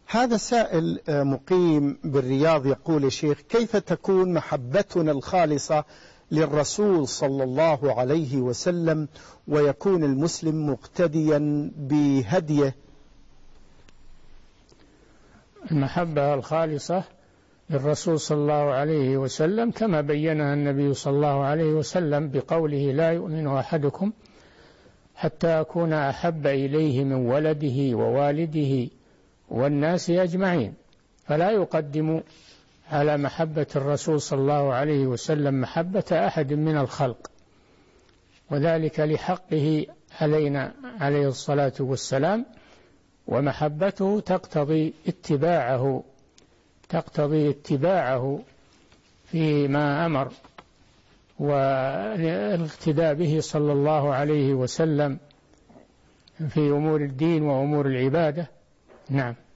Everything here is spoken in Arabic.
هذا سائل مقيم بالرياض يقول: يا شيخ، كيف تكون محبتنا الخالصة للرسول صلى الله عليه وسلم ويكون المسلم مقتديا بهديه؟ المحبة الخالصة للرسول صلى الله عليه وسلم كما بينها النبي صلى الله عليه وسلم بقوله: لا يؤمن أحدكم حتى أكون أحب إليه من ولده ووالده والناس أجمعين. فلا يقدم على محبة الرسول صلى الله عليه وسلم محبة أحد من الخلق، وذلك لحقه علينا عليه الصلاة والسلام، ومحبته تقتضي اتباعه فيما أمر، والاقتداء به صلى الله عليه وسلم في أمور الدين وأمور العبادة. نعم.